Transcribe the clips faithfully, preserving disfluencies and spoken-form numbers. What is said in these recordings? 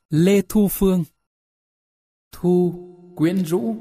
Lê Thu Phương. Thu quyến rũ.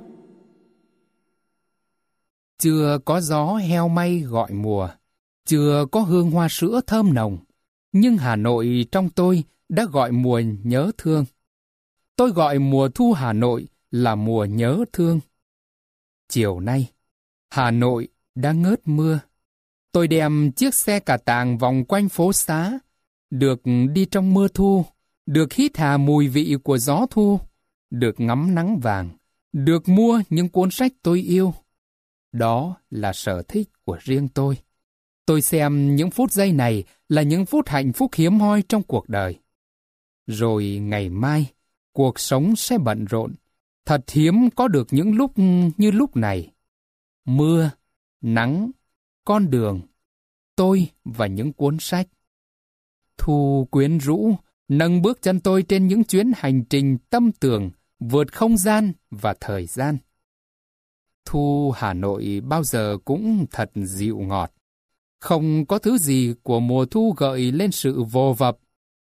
Chưa có gió heo may gọi mùa, chưa có hương hoa sữa thơm nồng, nhưng Hà Nội trong tôi đã gọi mùa nhớ thương. Tôi gọi mùa thu Hà Nội là mùa nhớ thương. Chiều nay, Hà Nội đã ngớt mưa. Tôi đem chiếc xe cà tàng vòng quanh phố xá, được đi trong mưa thu, được hít hà mùi vị của gió thu, được ngắm nắng vàng, được mua những cuốn sách tôi yêu. Đó là sở thích của riêng tôi. Tôi xem những phút giây này là những phút hạnh phúc hiếm hoi trong cuộc đời. Rồi ngày mai, cuộc sống sẽ bận rộn. Thật hiếm có được những lúc như lúc này. Mưa, nắng, con đường, tôi và những cuốn sách. Thu quyến rũ, nâng bước chân tôi trên những chuyến hành trình tâm tưởng, vượt không gian và thời gian. Thu Hà Nội bao giờ cũng thật dịu ngọt. Không có thứ gì của mùa thu gợi lên sự vô vập.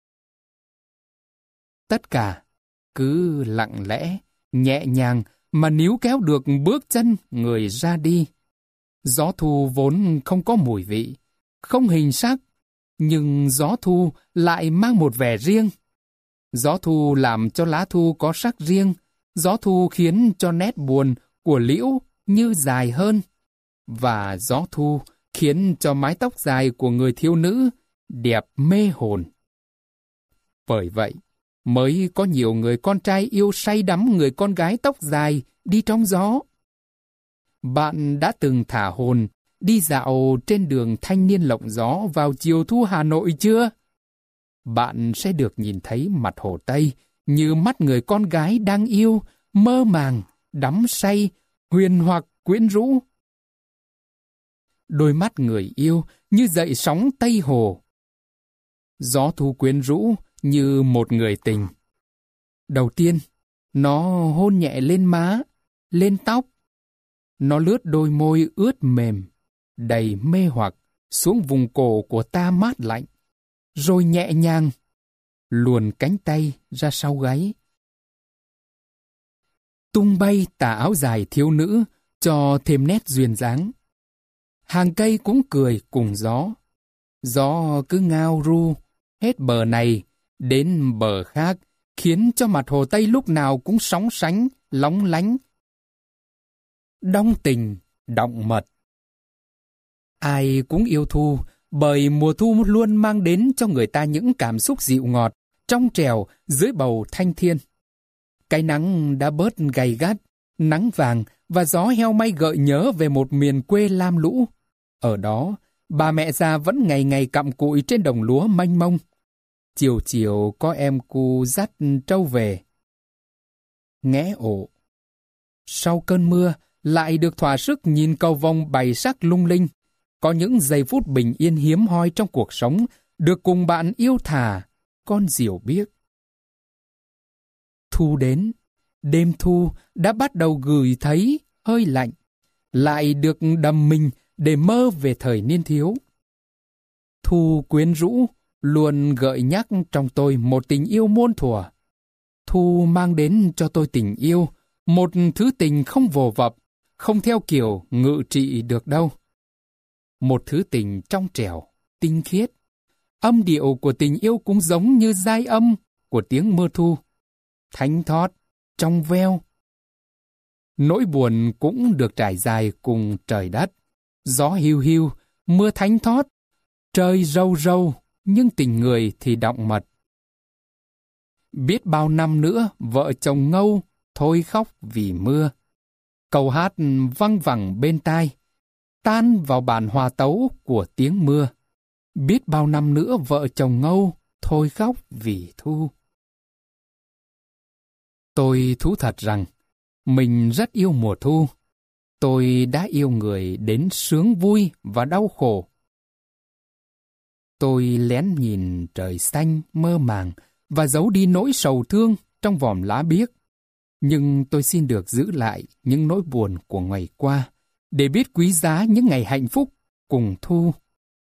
Tất cả cứ lặng lẽ, nhẹ nhàng mà níu kéo được bước chân người ra đi. Gió thu vốn không có mùi vị, không hình sắc, nhưng gió thu lại mang một vẻ riêng. Gió thu làm cho lá thu có sắc riêng, gió thu khiến cho nét buồn của liễu như dài hơn, và gió thu khiến cho mái tóc dài của người thiếu nữ đẹp mê hồn. Bởi vậy, mới có nhiều người con trai yêu say đắm người con gái tóc dài đi trong gió. Bạn đã từng thả hồn đi dạo trên đường thanh niên lộng gió vào chiều thu Hà Nội chưa? Bạn sẽ được nhìn thấy mặt Hồ Tây như mắt người con gái đang yêu, mơ màng, đắm say, huyền hoặc quyến rũ. Đôi mắt người yêu như dậy sóng Tây Hồ. Gió thu quyến rũ như một người tình. Đầu tiên, nó hôn nhẹ lên má, lên tóc. Nó lướt đôi môi ướt mềm, đầy mê hoặc xuống vùng cổ của ta mát lạnh, rồi nhẹ nhàng luồn cánh tay ra sau gáy. Tung bay tà áo dài thiếu nữ cho thêm nét duyên dáng. Hàng cây cũng cười cùng gió. Gió cứ ngao ru hết bờ này đến bờ khác, khiến cho mặt Hồ Tây lúc nào cũng sóng sánh, lóng lánh. Đong tình, động mật. Ai cũng yêu thu, bởi mùa thu luôn mang đến cho người ta những cảm xúc dịu ngọt, trong trẻo dưới bầu thanh thiên. Cái nắng đã bớt gay gắt, nắng vàng và gió heo may gợi nhớ về một miền quê lam lũ. Ở đó, bà mẹ già vẫn ngày ngày cặm cụi trên đồng lúa mênh mông. Chiều chiều có em cu dắt trâu về. Nghé ổ. Sau cơn mưa, lại được thỏa sức nhìn cầu vồng bảy sắc lung linh. Có những giây phút bình yên hiếm hoi trong cuộc sống, được cùng bạn yêu thà, con diều biếc. Thu đến, đêm thu đã bắt đầu gửi thấy hơi lạnh, lại được đầm mình để mơ về thời niên thiếu. Thu quyến rũ luôn gợi nhắc trong tôi một tình yêu muôn thuở. Thu mang đến cho tôi tình yêu, một thứ tình không vồ vập, không theo kiểu ngự trị được đâu. Một thứ tình trong trẻo, tinh khiết. Âm điệu của tình yêu cũng giống như giai âm của tiếng mưa thu. Thánh thót, trong veo. Nỗi buồn cũng được trải dài cùng trời đất. Gió hiu hiu, mưa thánh thót. Trời râu râu, nhưng tình người thì đọng mật. Biết bao năm nữa, vợ chồng ngâu, thôi khóc vì mưa. Câu hát văng vẳng bên tai, tan vào bản hòa tấu của tiếng mưa. Biết bao năm nữa vợ chồng ngâu, thôi khóc vì thu. Tôi thú thật rằng, mình rất yêu mùa thu. Tôi đã yêu người đến sướng vui và đau khổ. Tôi lén nhìn trời xanh mơ màng và giấu đi nỗi sầu thương trong vòm lá biếc. Nhưng tôi xin được giữ lại những nỗi buồn của ngày qua, để biết quý giá những ngày hạnh phúc cùng thu.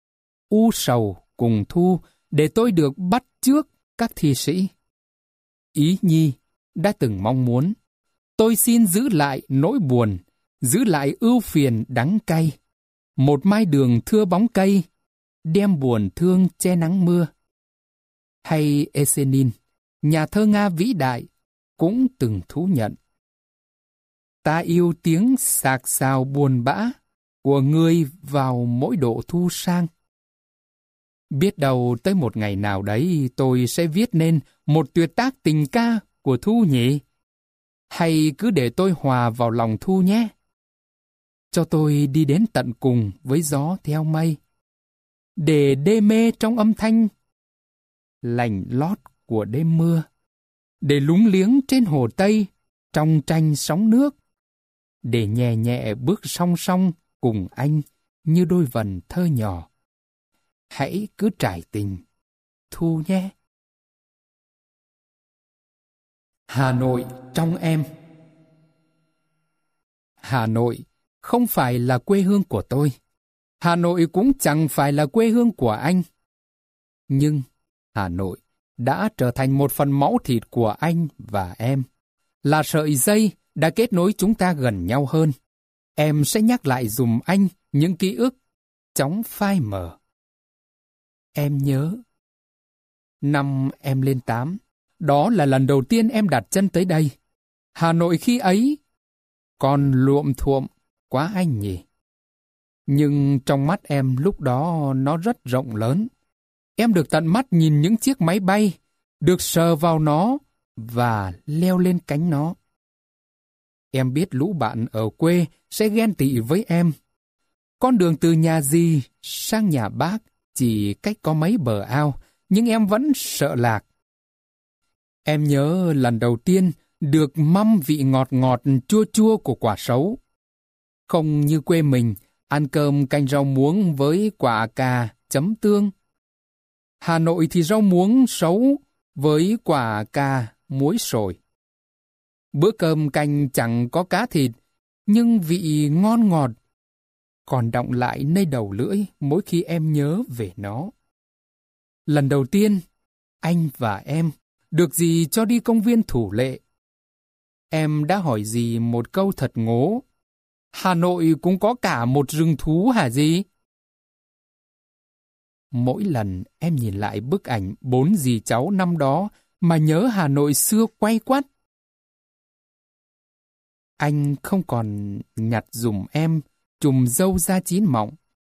U sầu cùng thu, để tôi được bắt chước các thi sĩ. ý nhi đã từng mong muốn. Tôi xin giữ lại nỗi buồn, giữ lại ưu phiền đắng cay. Một mai đường thưa bóng cây, đem buồn thương che nắng mưa. Hay Esenin, nhà thơ Nga vĩ đại, cũng từng thú nhận. Ta yêu tiếng sạc sào buồn bã của ngươi vào mỗi độ thu sang. Biết đâu tới một ngày nào đấy tôi sẽ viết nên một tuyệt tác tình ca của Thu nhỉ? Hay cứ để tôi hòa vào lòng Thu nhé. Cho tôi đi đến tận cùng với gió theo mây, để đê mê trong âm thanh lành lót của đêm mưa, để lúng liếng trên hồ Tây trong tranh sóng nước, để nhẹ nhẹ bước song song cùng anh như đôi vần thơ nhỏ. Hãy cứ trải tình, Thu nhé. Hà Nội trong em. Hà Nội không phải là quê hương của tôi. Hà Nội cũng chẳng phải là quê hương của anh. Nhưng Hà Nội đã trở thành một phần máu thịt của anh và em, là sợi dây đã kết nối chúng ta gần nhau hơn. Em sẽ nhắc lại dùm anh những ký ức chóng phai mờ. Em nhớ. Năm em lên tám, đó là lần đầu tiên em đặt chân tới đây. Hà Nội khi ấy còn luộm thuộm quá anh nhỉ. Nhưng trong mắt em lúc đó nó rất rộng lớn. Em được tận mắt nhìn những chiếc máy bay, được sờ vào nó và leo lên cánh nó. Em biết lũ bạn ở quê sẽ ghen tị với em. Con đường từ nhà dì sang nhà bác chỉ cách có mấy bờ ao, nhưng em vẫn sợ lạc. Em nhớ lần đầu tiên được măm vị ngọt ngọt chua chua của quả sấu. Không như quê mình, ăn cơm canh rau muống với quả cà chấm tương. Hà Nội thì rau muống sấu với quả cà muối sồi. Bữa cơm canh chẳng có cá thịt, nhưng vị ngon ngọt còn đọng lại nơi đầu lưỡi mỗi khi em nhớ về nó. Lần đầu tiên, anh và em được dì cho đi công viên Thủ Lệ. Em đã hỏi dì một câu thật ngố. Hà Nội cũng có cả một rừng thú hả dì? Mỗi lần em nhìn lại bức ảnh bốn dì cháu năm đó mà nhớ Hà Nội xưa quay quắt. Anh không còn nhặt dùm em chùm râu da chín mọng.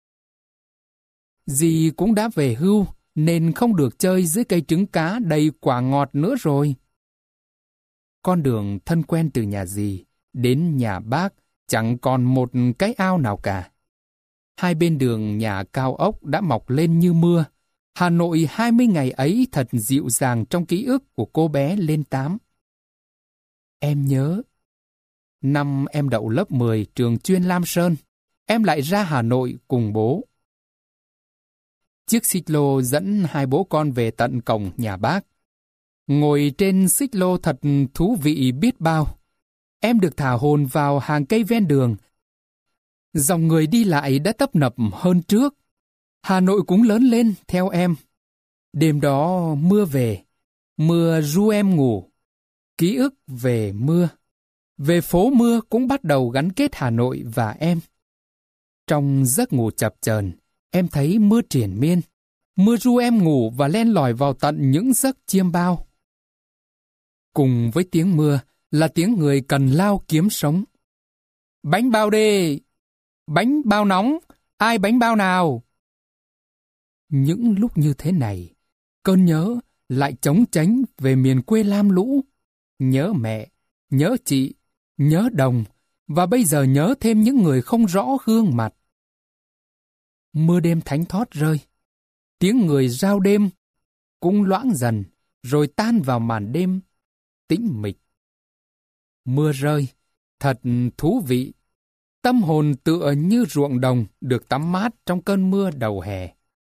Dì cũng đã về hưu nên không được chơi dưới cây trứng cá đầy quả ngọt nữa rồi. Con đường thân quen từ nhà dì đến nhà bác chẳng còn một cái ao nào cả. Hai bên đường nhà cao ốc đã mọc lên như mưa. Hà Nội hai mươi ngày ấy thật dịu dàng trong ký ức của cô bé lên tám. Em nhớ, năm em đậu lớp mười trường chuyên Lam Sơn, em lại ra Hà Nội cùng bố. Chiếc xích lô dẫn hai bố con về tận cổng nhà bác. Ngồi trên xích lô thật thú vị biết bao. Em được thả hồn vào hàng cây ven đường. Dòng người đi lại đã tấp nập hơn trước. Hà Nội cũng lớn lên theo em. Đêm đó mưa về, mưa ru em ngủ. Ký ức về mưa, về phố mưa cũng bắt đầu gắn kết Hà Nội và em. Trong giấc ngủ chập chờn, em thấy mưa triền miên. Mưa ru em ngủ và len lỏi vào tận những giấc chiêm bao. Cùng với tiếng mưa là tiếng người cần lao kiếm sống. Bánh bao đi! Bánh bao nóng! Ai bánh bao nào? Những lúc như thế này, cơn nhớ lại chóng chánh về miền quê lam lũ. Nhớ mẹ, nhớ chị, nhớ đồng, và bây giờ nhớ thêm những người không rõ gương mặt. Mưa đêm thánh thót rơi. Tiếng người rao đêm cũng loãng dần, rồi tan vào màn đêm tĩnh mịch. Mưa rơi, thật thú vị. Tâm hồn tựa như ruộng đồng được tắm mát trong cơn mưa đầu hè.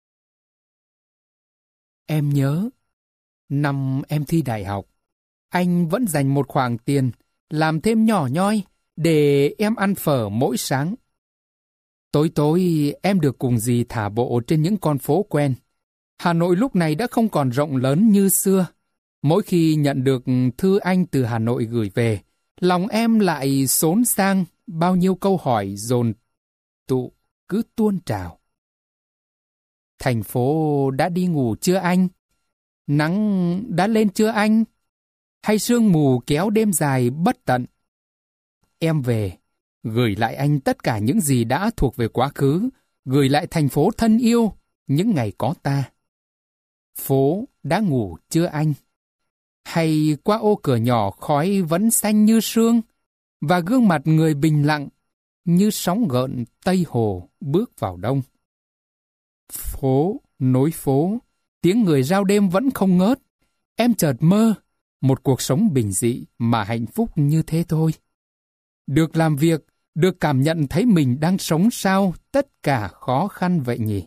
Em nhớ, năm em thi đại học, anh vẫn dành một khoản tiền, làm thêm nhỏ nhoi, để em ăn phở mỗi sáng. Tối tối em được cùng dì thả bộ trên những con phố quen. Hà Nội lúc này đã không còn rộng lớn như xưa. Mỗi khi nhận được thư anh từ Hà Nội gửi về, lòng em lại xốn sang bao nhiêu câu hỏi dồn tụ cứ tuôn trào. Thành phố đã đi ngủ chưa anh? Nắng đã lên chưa anh? Hay sương mù kéo đêm dài bất tận? Em về, gửi lại anh tất cả những gì đã thuộc về quá khứ, gửi lại thành phố thân yêu, những ngày có ta. Phố đã ngủ chưa anh? Hay qua ô cửa nhỏ khói vẫn xanh như sương, và gương mặt người bình lặng như sóng gợn Tây Hồ bước vào đông. Phố nối phố, tiếng người rao đêm vẫn không ngớt. Em chợt mơ một cuộc sống bình dị mà hạnh phúc như thế thôi. Được làm việc, được cảm nhận thấy mình đang sống sao tất cả khó khăn vậy nhỉ?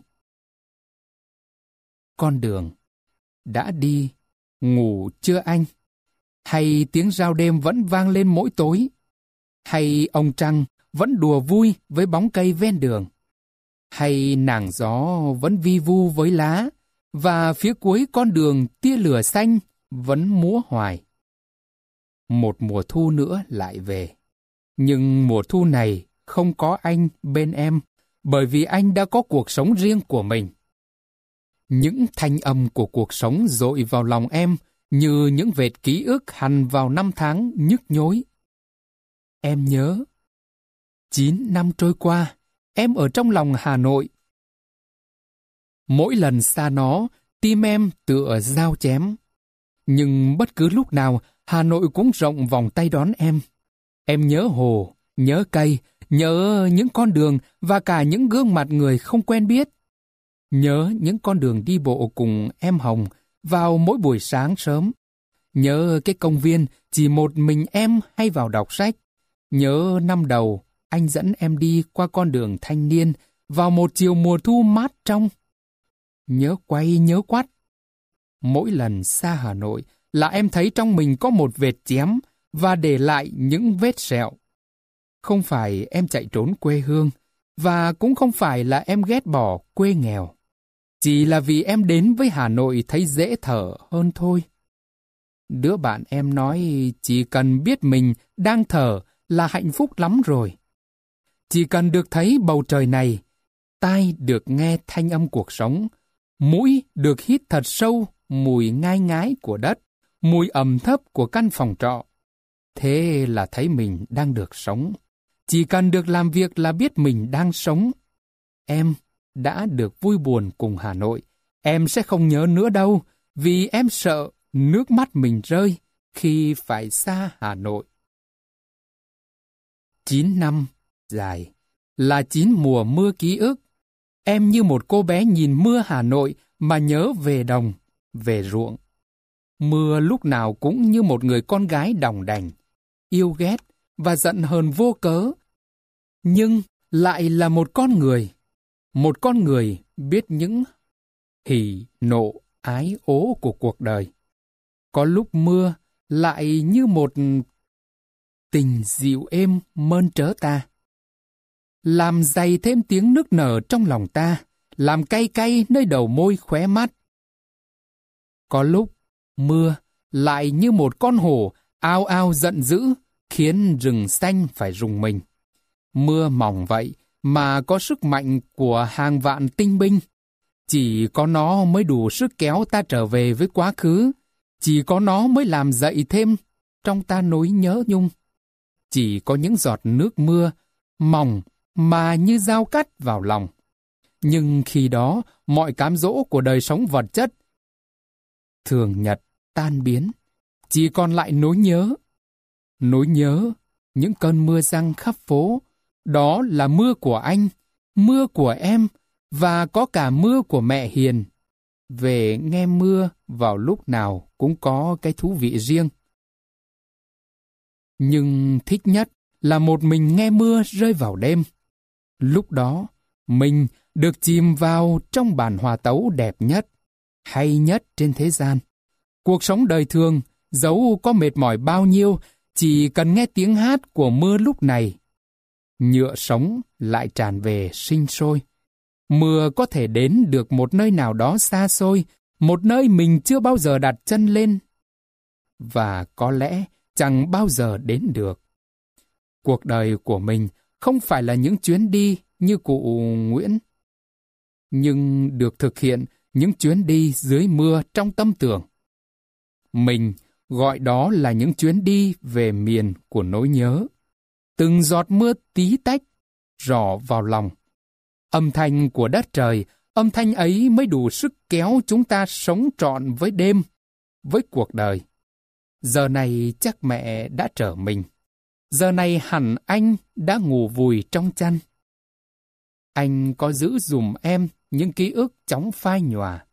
Con đường đã đi, ngủ chưa anh? Hay tiếng rao đêm vẫn vang lên mỗi tối? Hay ông trăng vẫn đùa vui với bóng cây ven đường? Hay nàng gió vẫn vi vu với lá, và phía cuối con đường tia lửa xanh vẫn múa hoài? Một mùa thu nữa lại về. Nhưng mùa thu này không có anh bên em, bởi vì anh đã có cuộc sống riêng của mình. Những thanh âm của cuộc sống dội vào lòng em như những vệt ký ức hằn vào năm tháng nhức nhối. Em nhớ. Chín năm trôi qua, em ở trong lòng Hà Nội. Mỗi lần xa nó, tim em tựa dao chém. Nhưng bất cứ lúc nào, Hà Nội cũng rộng vòng tay đón em. Em nhớ hồ, nhớ cây, nhớ những con đường và cả những gương mặt người không quen biết. Nhớ những con đường đi bộ cùng em Hồng vào mỗi buổi sáng sớm. Nhớ cái công viên chỉ một mình em hay vào đọc sách. Nhớ năm đầu anh dẫn em đi qua con đường thanh niên vào một chiều mùa thu mát trong. Nhớ quay nhớ quắt. Mỗi lần xa Hà Nội là em thấy trong mình có một vệt chém và để lại những vết sẹo. Không phải em chạy trốn quê hương, và cũng không phải là em ghét bỏ quê nghèo. Chỉ là vì em đến với Hà Nội thấy dễ thở hơn thôi. Đứa bạn em nói chỉ cần biết mình đang thở là hạnh phúc lắm rồi. Chỉ cần được thấy bầu trời này, tai được nghe thanh âm cuộc sống, mũi được hít thật sâu mùi ngai ngái của đất, mùi ẩm thấp của căn phòng trọ. Thế là thấy mình đang được sống. Chỉ cần được làm việc là biết mình đang sống. Em đã được vui buồn cùng Hà Nội. Em sẽ không nhớ nữa đâu, vì em sợ nước mắt mình rơi khi phải xa Hà Nội. Chín năm dài là chín mùa mưa ký ức. Em như một cô bé nhìn mưa Hà Nội mà nhớ về đồng, về ruộng. Mưa lúc nào cũng như một người con gái đòng đành, yêu ghét và giận hờn vô cớ. Nhưng lại là một con người, một con người biết những hỉ, nộ, ái, ố của cuộc đời. Có lúc mưa lại như một tình dịu êm mơn trớ ta, làm dày thêm tiếng nức nở trong lòng ta, làm cay cay nơi đầu môi khóe mắt. Có lúc mưa lại như một con hổ ao ao giận dữ, khiến rừng xanh phải rùng mình. Mưa mỏng vậy mà có sức mạnh của hàng vạn tinh binh. Chỉ có nó mới đủ sức kéo ta trở về với quá khứ. Chỉ có nó mới làm dậy thêm trong ta nỗi nhớ nhung. Chỉ có những giọt nước mưa mỏng mà như dao cắt vào lòng. Nhưng khi đó, mọi cám dỗ của đời sống vật chất thường nhật tan biến, chỉ còn lại nỗi nhớ. Nỗi nhớ những cơn mưa giăng khắp phố. Đó là mưa của anh, mưa của em, và có cả mưa của mẹ Hiền. Về nghe mưa vào lúc nào cũng có cái thú vị riêng. Nhưng thích nhất là một mình nghe mưa rơi vào đêm. Lúc đó, mình được chìm vào trong bản hòa tấu đẹp nhất, hay nhất trên thế gian. Cuộc sống đời thường, dẫu có mệt mỏi bao nhiêu, chỉ cần nghe tiếng hát của mưa lúc này, nhựa sống lại tràn về sinh sôi. Mưa có thể đến được một nơi nào đó xa xôi, một nơi mình chưa bao giờ đặt chân lên. và có lẽ chẳng bao giờ đến được. Cuộc đời của mình không phải là những chuyến đi như cụ Nguyễn, nhưng được thực hiện những chuyến đi dưới mưa trong tâm tưởng. Mình gọi đó là những chuyến đi về miền của nỗi nhớ. Từng giọt mưa tí tách rỏ vào lòng. Âm thanh của đất trời, âm thanh ấy mới đủ sức kéo chúng ta sống trọn với đêm, với cuộc đời. Giờ này chắc mẹ đã trở mình. Giờ này hẳn anh đã ngủ vùi trong chăn. Anh có giữ dùm em những ký ức chóng phai nhòa.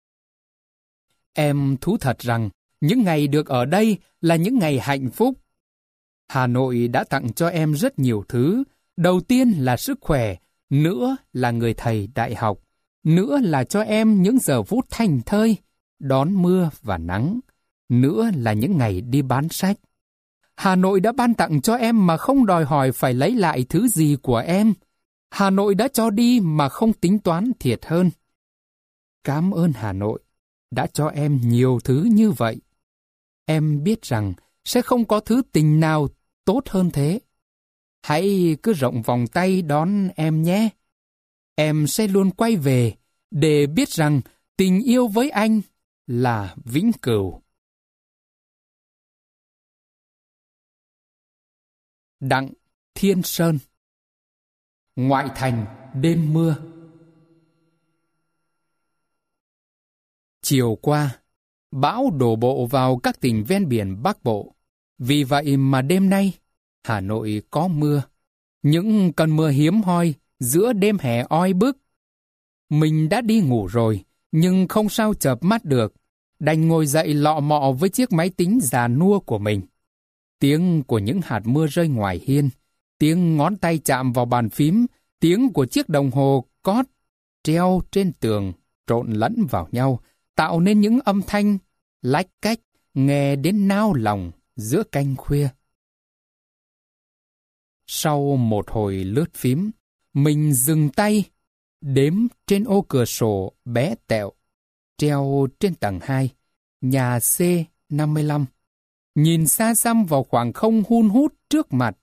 Em thú thật rằng những ngày được ở đây là những ngày hạnh phúc. Hà Nội đã tặng cho em rất nhiều thứ. Đầu tiên là sức khỏe, nữa là người thầy đại học, nữa là cho em những giờ phút thảnh thơi, đón mưa và nắng, nữa là những ngày đi bán sách. Hà Nội đã ban tặng cho em mà không đòi hỏi phải lấy lại thứ gì của em. Hà Nội đã cho đi mà không tính toán thiệt hơn. Cảm ơn Hà Nội đã cho em nhiều thứ như vậy. Em biết rằng sẽ không có thứ tình nào tốt hơn thế. Hãy cứ rộng vòng tay đón em nhé. Em sẽ luôn quay về để biết rằng tình yêu với anh là vĩnh cửu. Đặng Thiên Sơn. Ngoại thành đêm mưa. Chiều qua, bão đổ bộ vào các tỉnh ven biển Bắc Bộ. Vì vậy mà đêm nay, Hà Nội có mưa. Những cơn mưa hiếm hoi giữa đêm hè oi bức. Mình đã đi ngủ rồi, nhưng không sao chợp mắt được. Đành ngồi dậy lọ mọ với chiếc máy tính già nua của mình. Tiếng của những hạt mưa rơi ngoài hiên, tiếng ngón tay chạm vào bàn phím, tiếng của chiếc đồng hồ cót treo trên tường trộn lẫn vào nhau, tạo nên những âm thanh lách cách nghe đến nao lòng giữa canh khuya. Sau một hồi lướt phím, mình dừng tay, đếm trên ô cửa sổ bé tẹo, treo trên tầng hai, nhà C năm mươi lăm, nhìn xa xăm vào khoảng không hun hút trước mặt.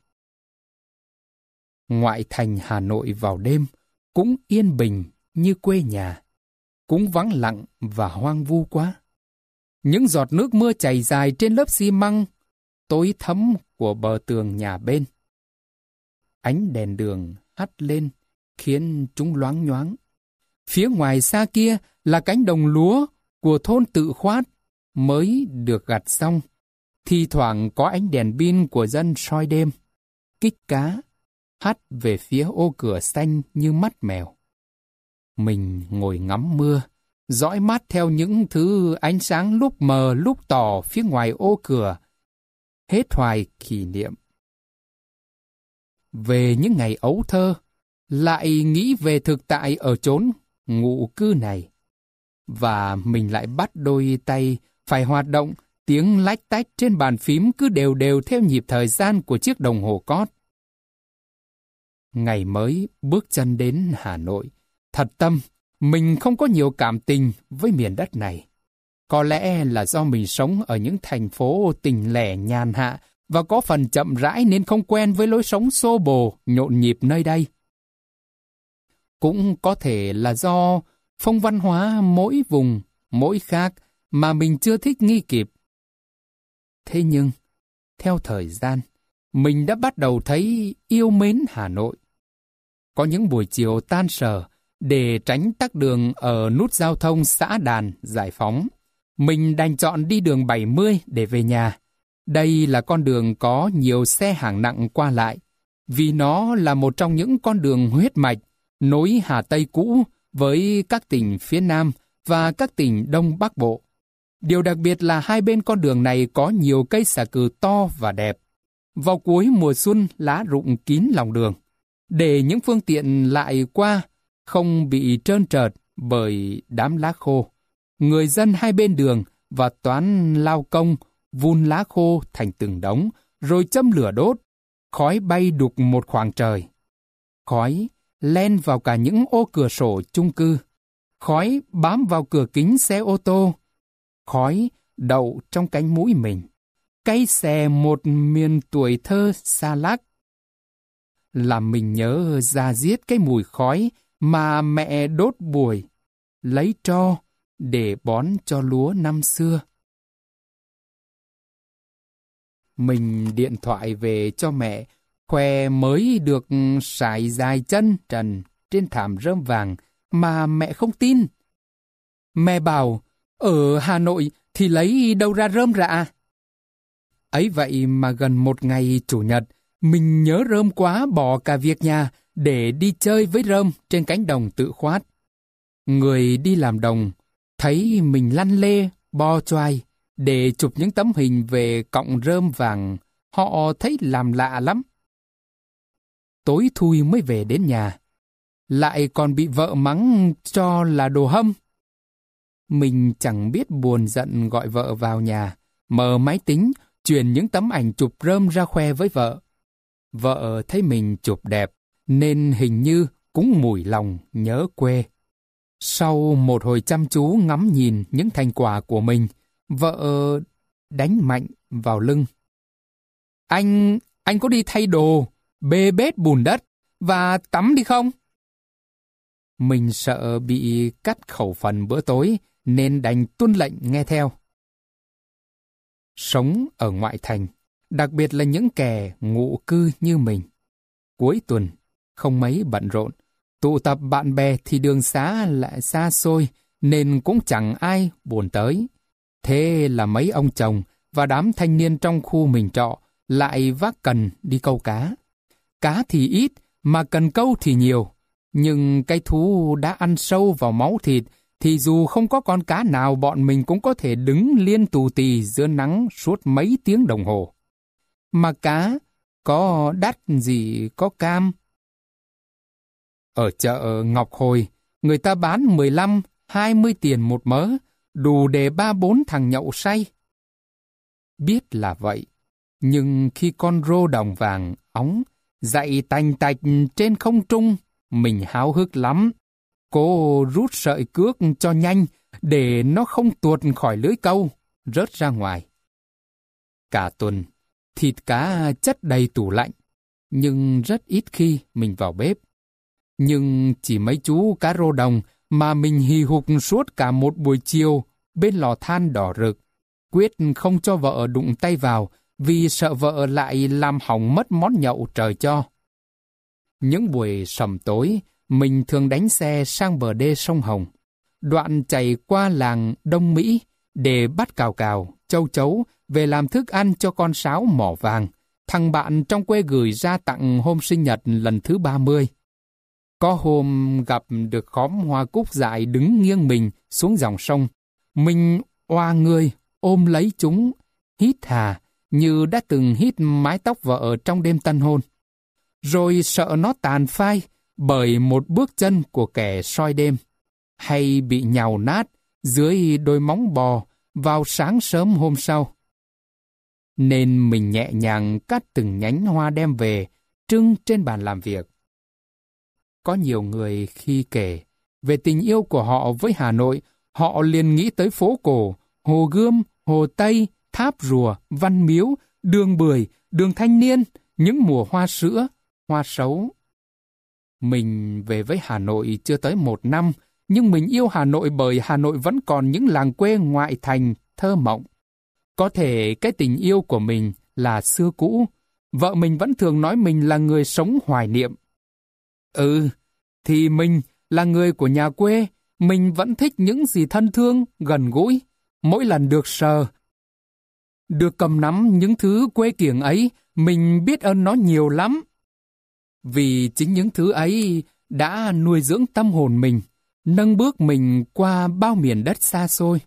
Ngoại thành Hà Nội vào đêm cũng yên bình như quê nhà, cũng vắng lặng và hoang vu quá. Những giọt nước mưa chảy dài trên lớp xi măng tối thẫm của bờ tường nhà bên. Ánh đèn đường hắt lên khiến chúng loáng nhoáng. Phía ngoài xa kia là cánh đồng lúa của thôn Tự Khoát mới được gặt xong. Thi thoảng có ánh đèn pin của dân soi đêm, kích cá, hắt về phía ô cửa xanh như mắt mèo. Mình ngồi ngắm mưa, dõi mắt theo những thứ ánh sáng lúc mờ lúc tỏ phía ngoài ô cửa, hết hoài kỷ niệm. Về những ngày ấu thơ, lại nghĩ về thực tại ở chốn ngụ cư này. Và mình lại bắt đôi tay phải hoạt động, tiếng lách tách trên bàn phím cứ đều đều theo nhịp thời gian của chiếc đồng hồ cót. Ngày mới bước chân đến Hà Nội, thật tâm, mình không có nhiều cảm tình với miền đất này. Có lẽ là do mình sống ở những thành phố tỉnh lẻ nhàn hạ và có phần chậm rãi nên không quen với lối sống xô bồ, nhộn nhịp nơi đây. Cũng có thể là do phong văn hóa mỗi vùng, mỗi khác mà mình chưa thích nghi kịp. Thế nhưng, theo thời gian, mình đã bắt đầu thấy yêu mến Hà Nội. Có những buổi chiều tan sở, để tránh tắc đường ở nút giao thông xã Đàn, Giải Phóng, mình đành chọn đi đường bảy mươi để về nhà. Đây là con đường có nhiều xe hàng nặng qua lại, vì nó là một trong những con đường huyết mạch nối Hà Tây cũ với các tỉnh phía Nam và các tỉnh Đông Bắc Bộ. Điều đặc biệt là hai bên con đường này có nhiều cây xà cừ to và đẹp. Vào cuối mùa xuân, lá rụng kín lòng đường, để những phương tiện lại qua không bị trơn trợt bởi đám lá khô. Người dân hai bên đường và toán lao công vun lá khô thành từng đống, rồi châm lửa đốt. Khói bay đục một khoảng trời. Khói len vào cả những ô cửa sổ chung cư. Khói bám vào cửa kính xe ô tô. Khói đậu trong cánh mũi mình, cay xè một miền tuổi thơ xa lắc. Làm mình nhớ ra diết cái mùi khói mà mẹ đốt buổi, lấy tro để bón cho lúa năm xưa. Mình điện thoại về cho mẹ, khoe mới được sải dài chân trần trên thảm rơm vàng mà mẹ không tin. Mẹ bảo, ở Hà Nội thì lấy đâu ra rơm rạ? Ấy vậy mà gần một ngày Chủ nhật, mình nhớ rơm quá bỏ cả việc nhà để đi chơi với rơm trên cánh đồng tự khoát. Người đi làm đồng thấy mình lăn lê, bo choai để chụp những tấm hình về cọng rơm vàng, họ thấy làm lạ lắm. Tối thui mới về đến nhà, lại còn bị vợ mắng cho là đồ hâm. Mình chẳng biết buồn giận gọi vợ vào nhà, mở máy tính, truyền những tấm ảnh chụp rơm ra khoe với vợ. Vợ thấy mình chụp đẹp, nên hình như cũng mủi lòng nhớ quê. Sau một hồi chăm chú ngắm nhìn những thành quả của mình, vợ đánh mạnh vào lưng. Anh, anh có đi thay đồ, bê bết bùn đất và tắm đi không? Mình sợ bị cắt khẩu phần bữa tối nên đành tuân lệnh nghe theo. Sống ở ngoại thành, đặc biệt là những kẻ ngụ cư như mình. Cuối tuần, không mấy bận rộn, tụ tập bạn bè thì đường xá lại xa xôi nên cũng chẳng ai buồn tới. Thế là mấy ông chồng và đám thanh niên trong khu mình trọ lại vác cần đi câu cá. Cá thì ít mà cần câu thì nhiều. Nhưng cái thú đã ăn sâu vào máu thịt thì dù không có con cá nào bọn mình cũng có thể đứng liên tù tì giữa nắng suốt mấy tiếng đồng hồ. Mà cá có đắt gì có cam. Ở chợ Ngọc Hồi, người ta bán mười lăm, hai mươi tiền một mớ, đủ để ba bốn thằng nhậu say. Biết là vậy, nhưng khi con rô đồng vàng óng dậy tành tạch trên không trung, mình háo hức lắm. Cô rút sợi cước cho nhanh để nó không tuột khỏi lưới câu, rớt ra ngoài. Cả tuần, thịt cá chất đầy tủ lạnh, nhưng rất ít khi mình vào bếp. Nhưng chỉ mấy chú cá rô đồng mà mình hì hục suốt cả một buổi chiều bên lò than đỏ rực, quyết không cho vợ đụng tay vào vì sợ vợ lại làm hỏng mất món nhậu trời cho. Những buổi sầm tối, mình thường đánh xe sang bờ đê sông Hồng, đoạn chảy qua làng Đông Mỹ để bắt cào cào, châu chấu về làm thức ăn cho con sáo mỏ vàng, thằng bạn trong quê gửi ra tặng hôm sinh nhật lần thứ ba mươi. Có hôm gặp được khóm hoa cúc dại đứng nghiêng mình xuống dòng sông, mình oa người ôm lấy chúng, hít hà như đã từng hít mái tóc vợ trong đêm tân hôn. Rồi sợ nó tàn phai bởi một bước chân của kẻ soi đêm, hay bị nhàu nát dưới đôi móng bò vào sáng sớm hôm sau. Nên mình nhẹ nhàng cắt từng nhánh hoa đem về, trưng trên bàn làm việc. Có nhiều người khi kể về tình yêu của họ với Hà Nội, họ liền nghĩ tới phố cổ, Hồ Gươm, Hồ Tây, Tháp Rùa, Văn Miếu, đường Bưởi, đường Thanh Niên, những mùa hoa sữa, hoa sấu. Mình về với Hà Nội chưa tới một năm, nhưng mình yêu Hà Nội bởi Hà Nội vẫn còn những làng quê ngoại thành thơ mộng. Có thể cái tình yêu của mình là xưa cũ, vợ mình vẫn thường nói mình là người sống hoài niệm. Ừ, thì mình là người của nhà quê, mình vẫn thích những gì thân thương, gần gũi. Mỗi lần được sờ, được cầm nắm những thứ quê kiểng ấy, mình biết ơn nó nhiều lắm. Vì chính những thứ ấy đã nuôi dưỡng tâm hồn mình, nâng bước mình qua bao miền đất xa xôi.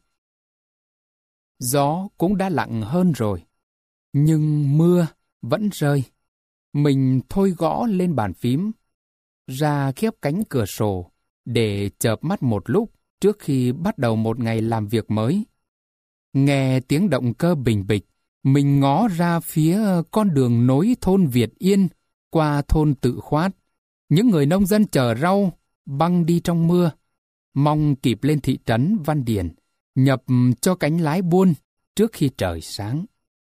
Gió cũng đã lặng hơn rồi, nhưng mưa vẫn rơi. Mình thôi gõ lên bàn phím, ra khép cánh cửa sổ để chợp mắt một lúc trước khi bắt đầu một ngày làm việc mới. Nghe tiếng động cơ bình bịch, mình ngó ra phía con đường nối thôn Việt Yên qua thôn Tự Khoát. Những người nông dân chở rau băng đi trong mưa, mong kịp lên thị trấn Văn Điển, nhập cho cánh lái buôn trước khi trời sáng.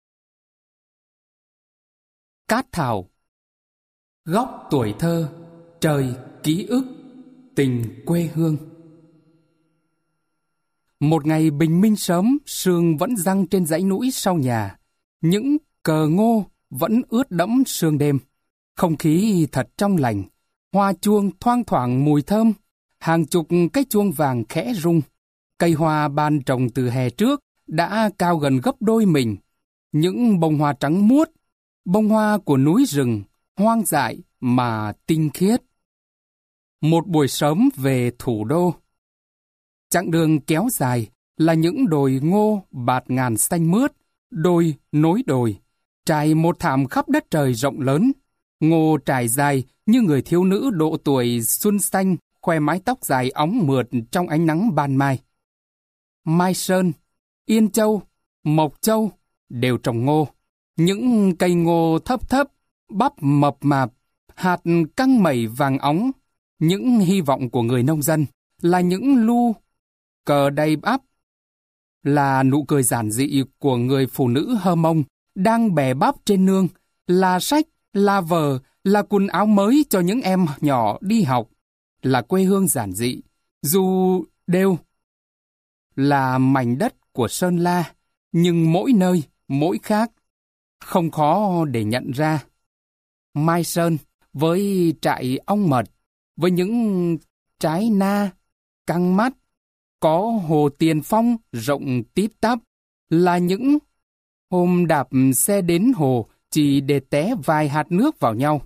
Cát thảo, góc tuổi thơ, trời ký ức, tình quê hương. Một ngày bình minh sớm, sương vẫn giăng trên dãy núi sau nhà. Những cờ ngô vẫn ướt đẫm sương đêm. Không khí thật trong lành. Hoa chuông thoang thoảng mùi thơm. Hàng chục cái chuông vàng khẽ rung. Cây hoa ban trồng từ hè trước đã cao gần gấp đôi mình. Những bông hoa trắng muốt, bông hoa của núi rừng, hoang dại mà tinh khiết. Một buổi sớm về thủ đô. Chặng đường kéo dài là những đồi ngô bạt ngàn xanh mướt, đồi nối đồi, trải một thảm khắp đất trời rộng lớn. Ngô trải dài như người thiếu nữ độ tuổi xuân xanh, khoe mái tóc dài óng mượt trong ánh nắng ban mai. Mai Sơn, Yên Châu, Mộc Châu đều trồng ngô. Những cây ngô thấp thấp, bắp mập mạp, hạt căng mẩy vàng óng. Những hy vọng của người nông dân là những lu cờ đầy ắp, là nụ cười giản dị của người phụ nữ Hơ Mông đang bè bắp trên nương, là sách, là vở, là quần áo mới cho những em nhỏ đi học, là quê hương giản dị, dù đều là mảnh đất của Sơn La, nhưng mỗi nơi, mỗi khác, không khó để nhận ra. Mai Sơn với trại ong mật, với những trái na, căng mắt, có hồ Tiền Phong rộng tít tắp, là những hôm đạp xe đến hồ chỉ để té vài hạt nước vào nhau.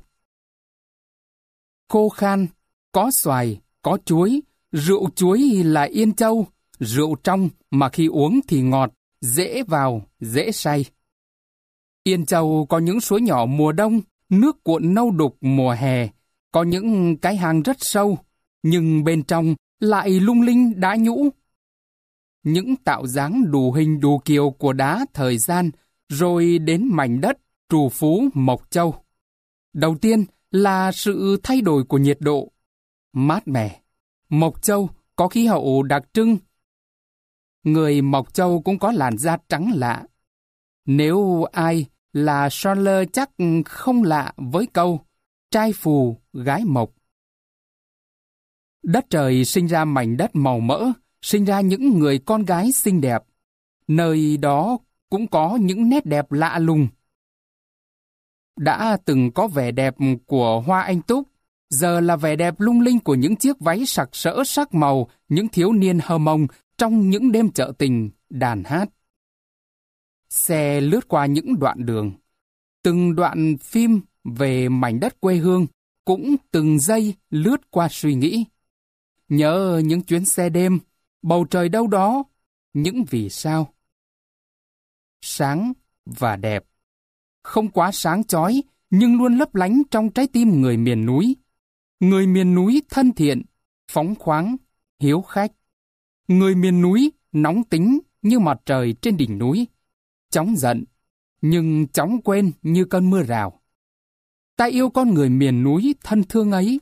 Khô khan, có xoài, có chuối, rượu chuối là Yên Châu, rượu trong mà khi uống thì ngọt, dễ vào, dễ say. Yên Châu có những suối nhỏ mùa đông, nước cuộn nâu đục mùa hè, có những cái hang rất sâu, nhưng bên trong lại lung linh đá nhũ. Những tạo dáng đủ hình đủ kiểu của đá thời gian, rồi đến mảnh đất trù phú Mộc Châu. Đầu tiên là sự thay đổi của nhiệt độ. Mát mẻ. Mộc Châu có khí hậu đặc trưng. Người Mộc Châu cũng có làn da trắng lạ. Nếu ai là Scholar chắc không lạ với câu trai phù, gái mộc. Đất trời sinh ra mảnh đất màu mỡ, sinh ra những người con gái xinh đẹp. Nơi đó cũng có những nét đẹp lạ lùng. Đã từng có vẻ đẹp của hoa anh túc, giờ là vẻ đẹp lung linh của những chiếc váy sặc sỡ sắc màu, những thiếu niên Hơ Mông trong những đêm chợ tình, đàn hát. Xe lướt qua những đoạn đường. Từng đoạn phim về mảnh đất quê hương cũng từng giây lướt qua suy nghĩ. Nhớ những chuyến xe đêm, bầu trời đâu đó, những vì sao. Sáng và đẹp. Không quá sáng chói, nhưng luôn lấp lánh trong trái tim người miền núi. Người miền núi thân thiện, phóng khoáng, hiếu khách. Người miền núi nóng tính như mặt trời trên đỉnh núi. Chóng giận, nhưng chóng quên như cơn mưa rào. Ta yêu con người miền núi thân thương ấy.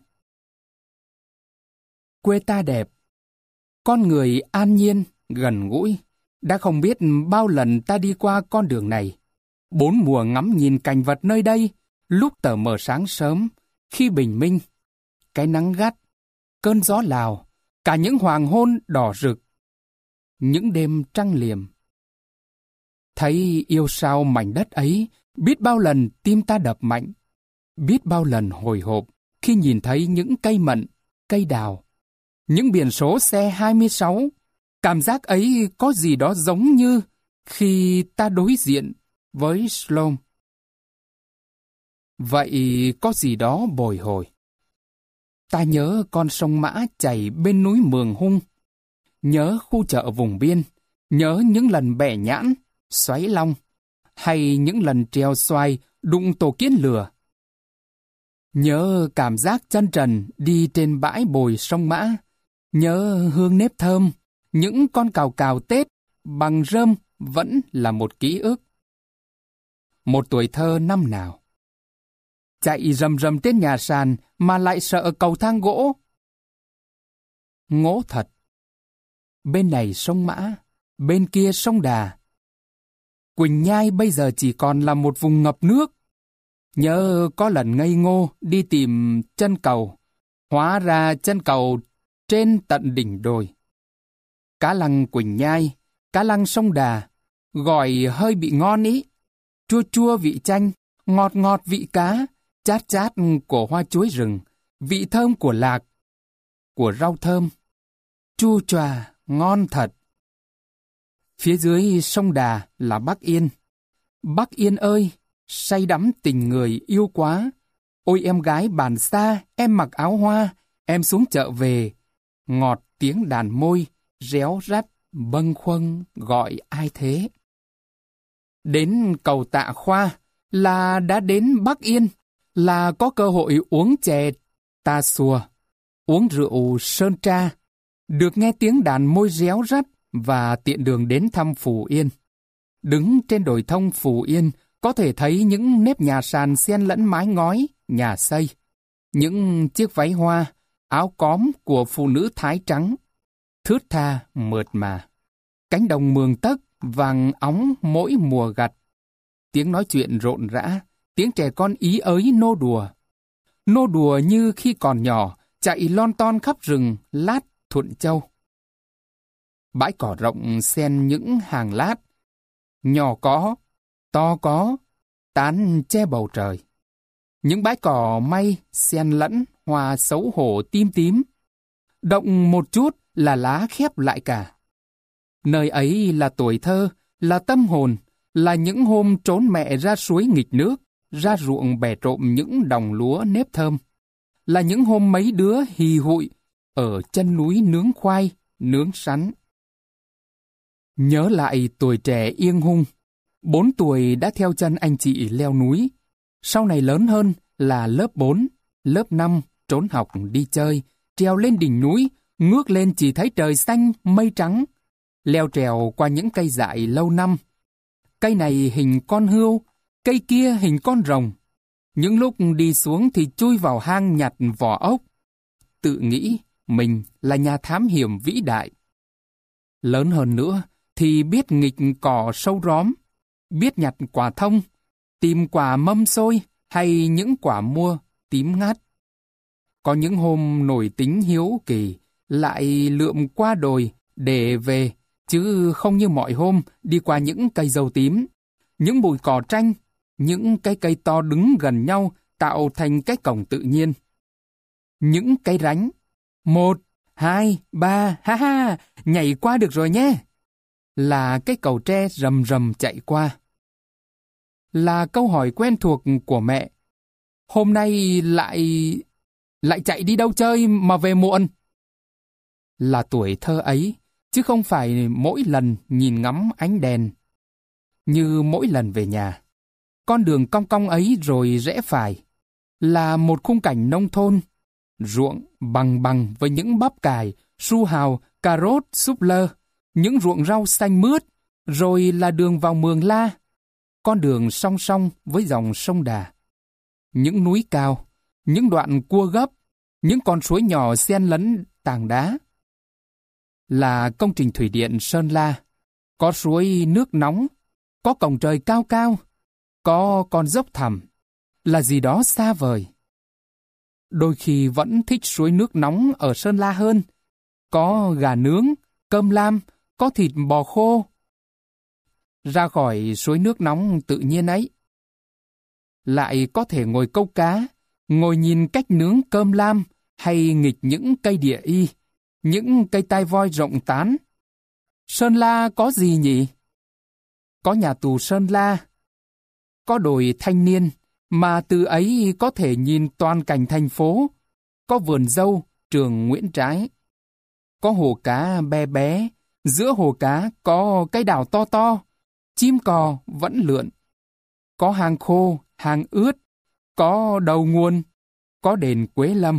Quê ta đẹp, con người an nhiên, gần gũi. Đã không biết bao lần ta đi qua con đường này. Bốn mùa ngắm nhìn cảnh vật nơi đây, lúc tờ mờ sáng sớm, khi bình minh, cái nắng gắt, cơn gió Lào, cả những hoàng hôn đỏ rực, những đêm trăng liềm. Thấy yêu sao mảnh đất ấy, biết bao lần tim ta đập mạnh, biết bao lần hồi hộp khi nhìn thấy những cây mận, cây đào, những biển số xe hai mươi sáu. Cảm giác ấy có gì đó giống như khi ta đối diện với Slom. Vậy có gì đó bồi hồi. Ta nhớ con sông Mã chảy bên núi Mường Hung, nhớ khu chợ vùng biên, nhớ những lần bẻ nhãn, xoáy long, hay những lần treo xoài đụng tổ kiến lừa. Nhớ cảm giác chân trần đi trên bãi bồi sông Mã, nhớ hương nếp thơm, những con cào cào Tết bằng rơm vẫn là một ký ức. Một tuổi thơ năm nào. Chạy rầm rầm trên nhà sàn mà lại sợ cầu thang gỗ. Ngố thật. Bên này sông Mã, bên kia sông Đà. Quỳnh Nhai bây giờ chỉ còn là một vùng ngập nước. Nhớ có lần ngây ngô đi tìm chân cầu, hóa ra chân cầu trên tận đỉnh đồi. Cá lăng Quỳnh Nhai, cá lăng sông Đà, gọi hơi bị ngon ý. Chua chua vị chanh, ngọt ngọt vị cá, chát chát của hoa chuối rừng, vị thơm của lạc, của rau thơm. Chua chòa, ngon thật. Phía dưới sông Đà là Bắc Yên. Bắc Yên ơi, say đắm tình người yêu quá. Ôi em gái bàn xa, em mặc áo hoa, em xuống chợ về. Ngọt tiếng đàn môi, réo rắt, bâng khuâng gọi ai thế? Đến cầu Tạ Khoa là đã đến Bắc Yên, là có cơ hội uống chè ta xùa, uống rượu sơn tra, được nghe tiếng đàn môi réo rắt và tiện đường đến thăm Phù Yên. Đứng trên đồi thông Phù Yên, có thể thấy những nếp nhà sàn xen lẫn mái ngói, nhà xây, những chiếc váy hoa, áo cóm của phụ nữ Thái trắng, thướt tha, mượt mà. Cánh đồng mường tấc, vàng óng mỗi mùa gặt. Tiếng nói chuyện rộn rã, tiếng trẻ con ý ới nô đùa. Nô đùa như khi còn nhỏ, chạy lon ton khắp rừng, lát Thuận Châu. Bãi cỏ rộng xen những hàng lát, nhỏ có, to có, tán che bầu trời. Những bãi cỏ may xen lẫn hoa xấu hổ tím tím. Động một chút là lá khép lại cả. Nơi ấy là tuổi thơ, là tâm hồn, là những hôm trốn mẹ ra suối nghịch nước, ra ruộng bẻ trộm những đồng lúa nếp thơm. Là những hôm mấy đứa hì hụi ở chân núi nướng khoai, nướng sắn. Nhớ lại tuổi trẻ Yên Hung, bốn tuổi đã theo chân anh chị leo núi. Sau này lớn hơn là lớp bốn, lớp năm trốn học đi chơi, trèo lên đỉnh núi, ngước lên chỉ thấy trời xanh, mây trắng. Leo trèo qua những cây dại lâu năm. Cây này hình con hươu, cây kia hình con rồng. Những lúc đi xuống thì chui vào hang nhặt vỏ ốc. Tự nghĩ mình là nhà thám hiểm vĩ đại. Lớn hơn nữa thì biết nghịch cỏ sâu róm, biết nhặt quả thông, tìm quả mâm xôi hay những quả mua tím ngắt. Có những hôm nổi tính hiếu kỳ, lại lượm qua đồi để về, chứ không như mọi hôm đi qua những cây dâu tím, những bụi cỏ tranh, những cái cây to đứng gần nhau tạo thành cái cổng tự nhiên. Những cái ránh, một, hai, ba, ha ha, nhảy qua được rồi nhé. Là cái cầu tre rầm rầm chạy qua. Là câu hỏi quen thuộc của mẹ. Hôm nay lại... lại chạy đi đâu chơi mà về muộn? Là tuổi thơ ấy, chứ không phải mỗi lần nhìn ngắm ánh đèn. Như mỗi lần về nhà, con đường cong cong ấy rồi rẽ phải, là một khung cảnh nông thôn, ruộng bằng bằng với những bắp cải, su hào, cà rốt, súp lơ, những ruộng rau xanh mướt, rồi là đường vào Mường La, con đường song song với dòng sông Đà. Những núi cao, những đoạn cua gấp, những con suối nhỏ xen lẫn tảng đá. Là công trình thủy điện Sơn La, có suối nước nóng, có cổng trời cao cao, có con dốc thẳm, là gì đó xa vời. Đôi khi vẫn thích suối nước nóng ở Sơn La hơn, có gà nướng, cơm lam, có thịt bò khô. Ra khỏi suối nước nóng tự nhiên ấy, lại có thể ngồi câu cá, ngồi nhìn cách nướng cơm lam hay nghịch những cây địa y, những cây tai voi rộng tán. Sơn La có gì nhỉ? Có nhà tù Sơn La, có đồi Thanh Niên, mà từ ấy có thể nhìn toàn cảnh thành phố, có vườn dâu, trường Nguyễn Trãi. Có hồ cá bé bé, giữa hồ cá có cái đảo to to, chim cò vẫn lượn. Có hang khô, hang ướt, có đầu nguồn, có đền Quế Lâm.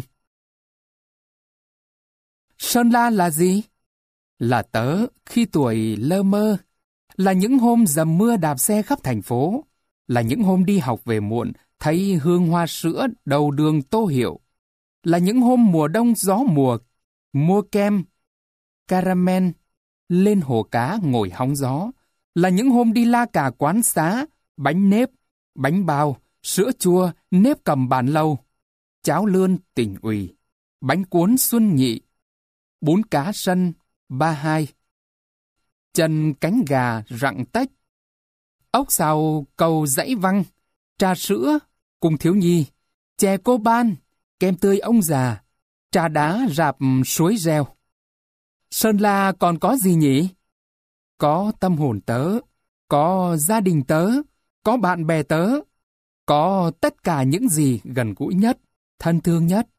Sơn La là gì? Là tớ khi tuổi lơ mơ, là những hôm dầm mưa đạp xe khắp thành phố, là những hôm đi học về muộn, thấy hương hoa sữa đầu đường Tô Hiệu, là những hôm mùa đông gió mùa, mua kem, caramel, lên hồ cá ngồi hóng gió, là những hôm đi la cà quán xá, bánh nếp, bánh bao, sữa chua, nếp cầm bàn lâu, cháo lươn tỉnh ủy, bánh cuốn xuân nhị, bún cá sân ba hai, chân cánh gà rặng tách, ốc xào cầu dãy văng, trà sữa cùng thiếu nhi, chè cô ban, kem tươi ông già, trà đá rạp suối reo. Sơn La còn có gì nhỉ? Có tâm hồn tớ, có gia đình tớ, có bạn bè tớ, có tất cả những gì gần gũi nhất, thân thương nhất.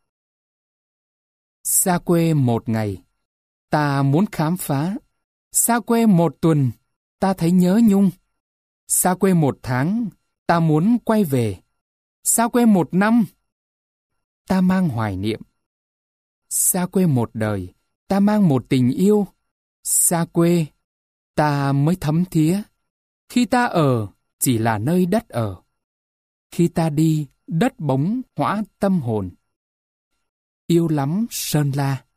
Xa quê một ngày, ta muốn khám phá. Xa quê một tuần, ta thấy nhớ nhung. Xa quê một tháng, ta muốn quay về. Xa quê một năm, ta mang hoài niệm. Xa quê một đời, ta mang một tình yêu. Xa quê, ta mới thấm thía. Khi ta ở, chỉ là nơi đất ở. Khi ta đi, đất bóng hóa tâm hồn. Yêu lắm Sơn La.